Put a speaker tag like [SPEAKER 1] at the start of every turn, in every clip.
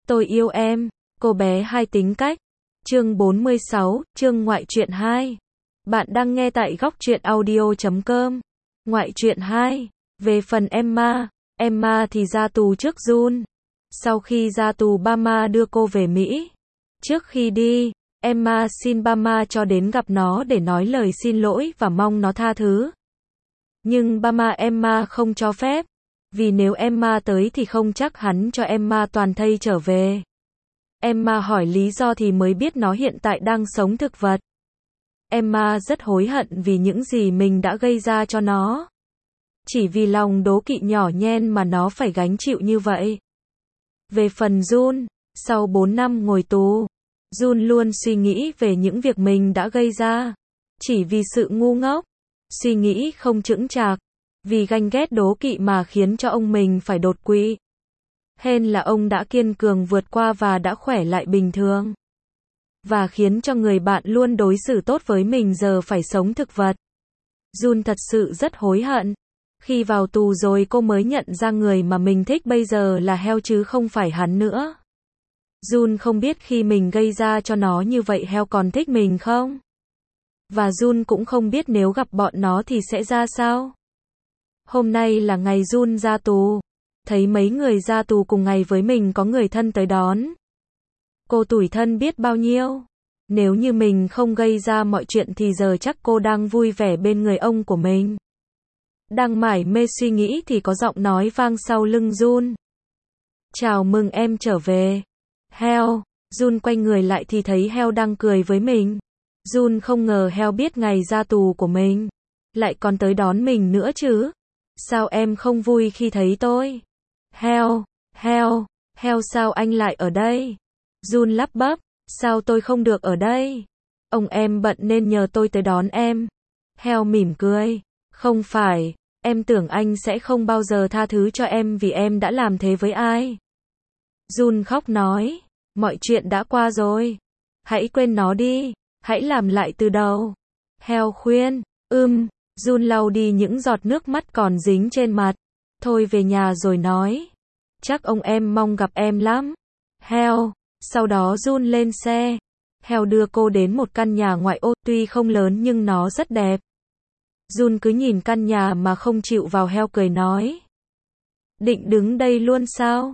[SPEAKER 1] Tôi yêu em, cô bé hai tính cách. Chương 46, chương ngoại truyện 2. Bạn đang nghe tại góc truyện audio.com. Ngoại truyện 2. Về phần Emma thì ra tù trước Jun. Sau khi ra tù Bama đưa cô về Mỹ. Trước khi đi, Emma xin Bama cho đến gặp nó để nói lời xin lỗi và mong nó tha thứ. Nhưng Emma không cho phép. Vì nếu Emma tới thì không chắc hắn cho Emma toàn thây trở về. Emma hỏi lý do thì mới biết nó hiện tại đang sống thực vật. Emma rất hối hận vì những gì mình đã gây ra cho nó. Chỉ vì lòng đố kỵ nhỏ nhen mà nó phải gánh chịu như vậy. Về phần Jun, sau 4 năm ngồi tù, Jun luôn suy nghĩ về những việc mình đã gây ra. Chỉ vì sự ngu ngốc, suy nghĩ không chững chạc, vì ganh ghét đố kỵ mà khiến cho ông mình phải đột quỵ. Hên là ông đã kiên cường vượt qua và đã khỏe lại bình thường. Và khiến cho người bạn luôn đối xử tốt với mình giờ phải sống thực vật. Jun thật sự rất hối hận. Khi vào tù rồi cô mới nhận ra người mà mình thích bây giờ là heo chứ không phải hắn nữa. Jun không biết khi mình gây ra cho nó như vậy heo còn thích mình không? Và Jun cũng không biết nếu gặp bọn nó thì sẽ ra sao? Hôm nay là ngày Jun ra tù. Thấy mấy người ra tù cùng ngày với mình có người thân tới đón. Cô tủi thân biết bao nhiêu. Nếu như mình không gây ra mọi chuyện thì giờ chắc cô đang vui vẻ bên người ông của mình. Đang mải mê suy nghĩ thì có giọng nói vang sau lưng Jun. Chào mừng em trở về. Heo. Jun quay người lại thì thấy heo đang cười với mình. Jun không ngờ heo biết ngày ra tù của mình. Lại còn tới đón mình nữa chứ. Sao em không vui khi thấy tôi? Heo sao anh lại ở đây? Jun lắp bắp, sao tôi không được ở đây? Ông em bận nên nhờ tôi tới đón em. Heo mỉm cười, không phải, em tưởng anh sẽ không bao giờ tha thứ cho em vì em đã làm thế với ai. Jun khóc nói, mọi chuyện đã qua rồi. Hãy quên nó đi, hãy làm lại từ đầu. Heo khuyên, Jun lau đi những giọt nước mắt còn dính trên mặt. Thôi về nhà rồi nói. Chắc ông em mong gặp em lắm. Heo. Sau đó Jun lên xe. Heo đưa cô đến một căn nhà ngoại ô, tuy không lớn nhưng nó rất đẹp. Jun cứ nhìn căn nhà mà không chịu vào. Heo cười nói. Định đứng đây luôn sao?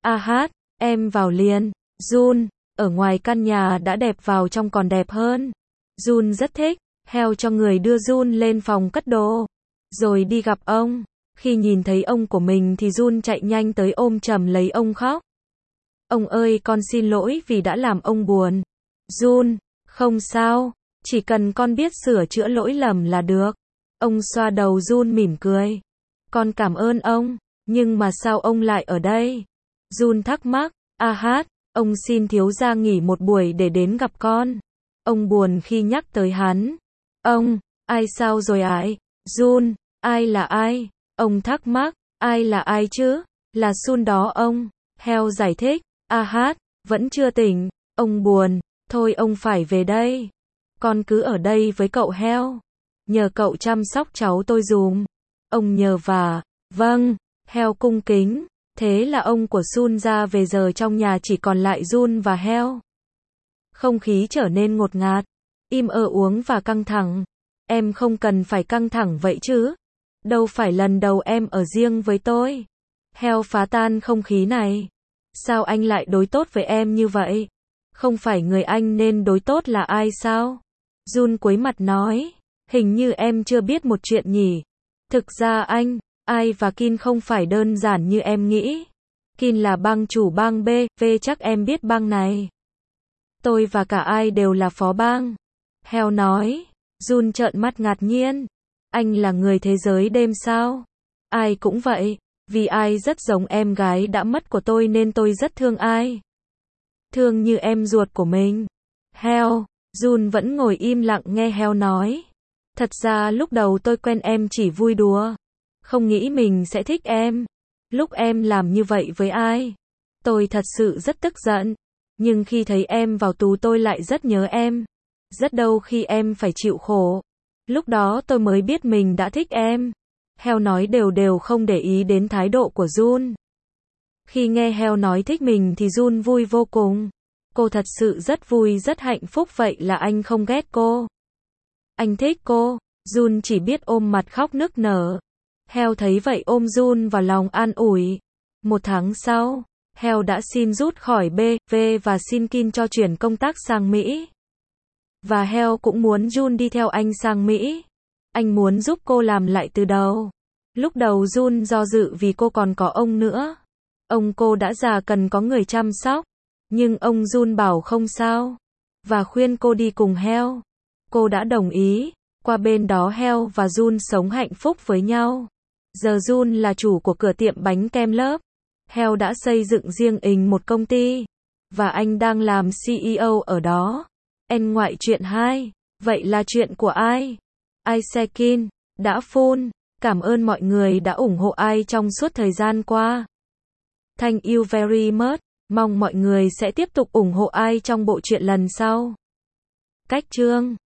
[SPEAKER 1] Em vào liền. Jun, ở ngoài căn nhà đã đẹp vào trong còn đẹp hơn. Jun rất thích. Heo cho người đưa Jun lên phòng cất đồ. Rồi đi gặp ông. Khi nhìn thấy ông của mình thì Jun chạy nhanh tới ôm chầm lấy ông khóc. Ông ơi con xin lỗi vì đã làm ông buồn. Jun, không sao. Chỉ cần con biết sửa chữa lỗi lầm là được. Ông xoa đầu Jun mỉm cười. Con cảm ơn ông. Nhưng mà sao ông lại ở đây? Jun thắc mắc. Ông xin thiếu gia nghỉ một buổi để đến gặp con. Ông buồn khi nhắc tới hắn. Ông, ai sao rồi ải? Jun, ai là ai? Ông thắc mắc, ai là ai chứ? Là Sun đó ông. Heo giải thích, vẫn chưa tỉnh, ông buồn, thôi ông phải về đây. Con cứ ở đây với cậu Heo. Nhờ cậu chăm sóc cháu tôi dùm. Ông nhờ vâng, Heo cung kính. Thế là ông của Sun ra về giờ trong nhà chỉ còn lại Jun và Heo. Không khí trở nên ngột ngạt, im uống và căng thẳng. Em không cần phải căng thẳng vậy chứ. Đâu phải lần đầu em ở riêng với tôi. Heo phá tan không khí này. Sao anh lại đối tốt với em như vậy? Không phải người anh nên đối tốt là ai sao? Jun cúi mặt nói. Hình như em chưa biết một chuyện nhỉ. Thực ra ai và Kin không phải đơn giản như em nghĩ. Kin là bang chủ bang B.V chắc em biết bang này. Tôi và cả ai đều là phó bang. Heo nói. Jun trợn mắt ngạc nhiên. Anh là người thế giới đêm sao? Ai cũng vậy. Vì ai rất giống em gái đã mất của tôi nên tôi rất thương ai. Thương như em ruột của mình. Heo. Jun vẫn ngồi im lặng nghe Heo nói. Thật ra lúc đầu tôi quen em chỉ vui đùa. Không nghĩ mình sẽ thích em. Lúc em làm như vậy với ai? Tôi thật sự rất tức giận. Nhưng khi thấy em vào tù tôi lại rất nhớ em. Rất đau khi em phải chịu khổ. Lúc đó tôi mới biết mình đã thích em. Heo nói đều không để ý đến thái độ của Jun. Khi nghe Heo nói thích mình thì Jun vui vô cùng. Cô thật sự rất vui rất hạnh phúc, vậy là anh không ghét cô. Anh thích cô. Jun chỉ biết ôm mặt khóc nức nở. Heo thấy vậy ôm Jun vào lòng an ủi. 1 tháng sau, Heo đã xin rút khỏi BV và xin Kim cho chuyển công tác sang Mỹ. Và Heo cũng muốn Jun đi theo anh sang Mỹ. Anh muốn giúp cô làm lại từ đầu. Lúc đầu Jun do dự vì cô còn có ông nữa. Ông cô đã già cần có người chăm sóc. Nhưng ông Jun bảo không sao. Và khuyên cô đi cùng Heo. Cô đã đồng ý. Qua bên đó Heo và Jun sống hạnh phúc với nhau. Giờ Jun là chủ của cửa tiệm bánh kem lớp. Heo đã xây dựng riêng mình một công ty. Và anh đang làm CEO ở đó. En ngoại truyện 2. Vậy là chuyện của ai? Isekin đã full. Cảm ơn mọi người đã ủng hộ ai trong suốt thời gian qua. Thank you very much. Mong mọi người sẽ tiếp tục ủng hộ ai trong bộ truyện lần sau. Cách chương